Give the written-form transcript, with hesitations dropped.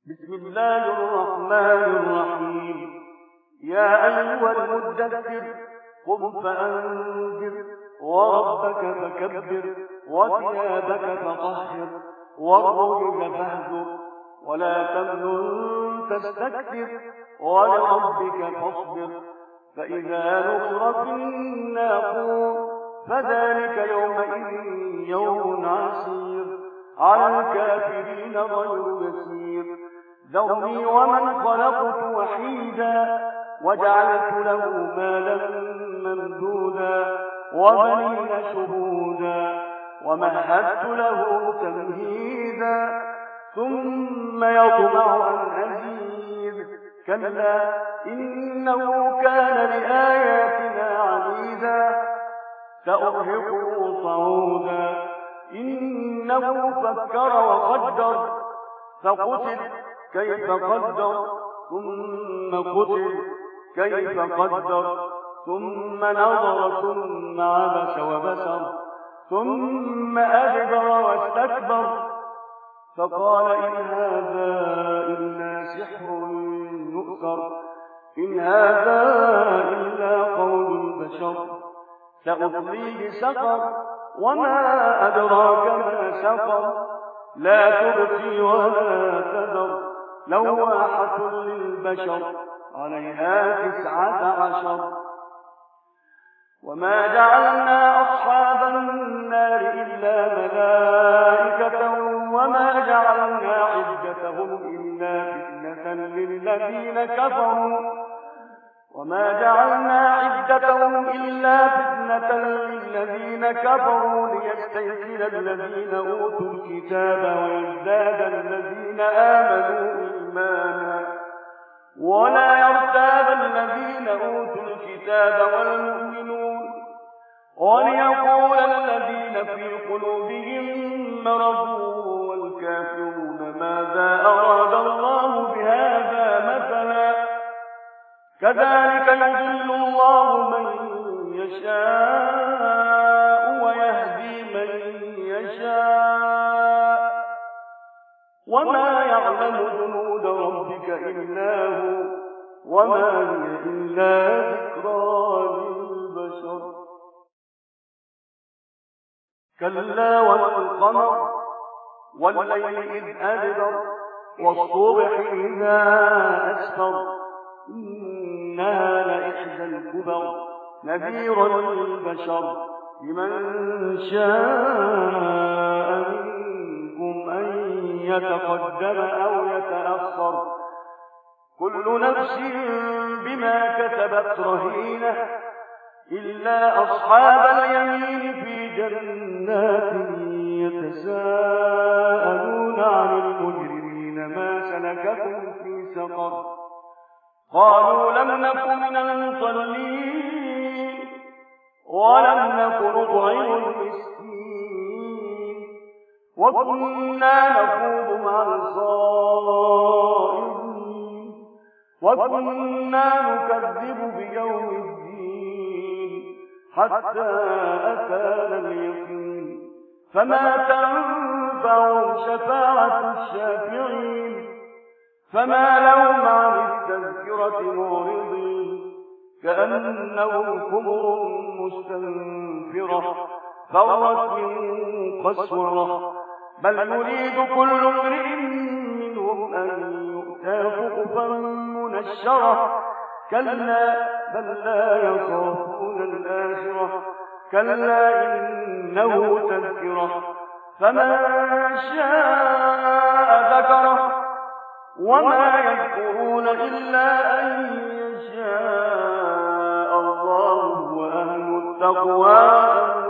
بسم الله الرحمن الرحيم. يا أيها المدثر قم فأنذر وربك فكبر وثيابك فطهر والرجز فاهجر ولا تمنن تستكثر ولربك فاصبر فإذا نقر في الناقور فذلك يومئذ يوم عسير على الكافرين غير يسير. ذرني ومن خلقت وحيدا وجعلت له مالا ممدودا وبنين شهودا ومهدت له تمهيدا ثم يطمع أن أزيد كلا إنه كان لآياتنا عنيدا سأرهقه صعودا إنه فكر وقدر فقتل كيف قدر ثم قتل كيف قدر ثم نظر ثم عبس وبسر ثم أدبر واستكبر فقال إن هذا إلا سحر يؤثر إن هذا إلا قول البشر سأصليه سقر وما أدراك ما سقر لا تبقي ولا تذر لواحة للبشر عليها 19 وما جعلنا أصحاب النار إلا ملائكة وما جعلنا عدتهم إلا فتنة للذين كفروا ليستيقن الذين أوتوا الكتاب ويزداد الذين آمنوا إيمانا ولا يرتاب الذين أوتوا الكتاب والمؤمنون وليقول الذين في قلوبهم مرض والكافرون ماذا أراد الله بهذا مثلا كذلك يضل الله من يشاء ويهدي من يشاء وما يعلم جنود ربك إلا هو وما هي إلا ذكرى للبشر. كلا والقمر والليل إذ أدبر والصبح إذا أسفر إنها لإحدى الكبر نذيرا للبشر لمن شاء منكم أن يتقدم أو يتأخر كل نفس بما كسبت رهينة إلا أصحاب اليمين في جنات يتساءلون عن المجرمين ما سلككم في سقر قالوا لم نك من المصلين ولم نك نطعم المسكين وكنا نخوض مع الخائضين وكنا نكذب بيوم الدين حتى أتانا اليقين فما تنفعهم شفاعة الشافعين فما لهم عن التذكرة معرضين كأنهم حمر مستنفرة فرت من قسورة بل يريد كل امرئ منهم أن يؤتى صحفا منشرة كلا بل لا يخافون الآخرة كلا إنه تذكرة فمن شاء ذكره وما يذكرون إلا أن يشاء الله وأهل التقوى